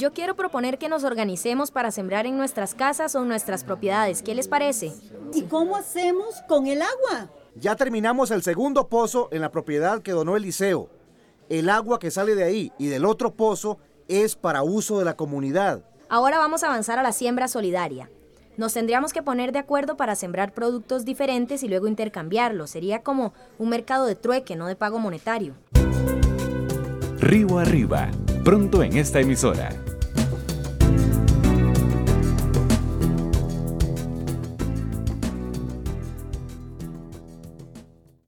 Yo quiero proponer que nos organicemos para sembrar en nuestras casas o en nuestras propiedades. ¿Qué les parece? ¿Y cómo hacemos con el agua? Ya terminamos el segundo pozo en la propiedad que donó el liceo. El agua que sale de ahí y del otro pozo es para uso de la comunidad. Ahora vamos a avanzar a la siembra solidaria. Nos tendríamos que poner de acuerdo para sembrar productos diferentes y luego intercambiarlos. Sería como un mercado de trueque, no de pago monetario. Río Arriba, pronto en esta emisora.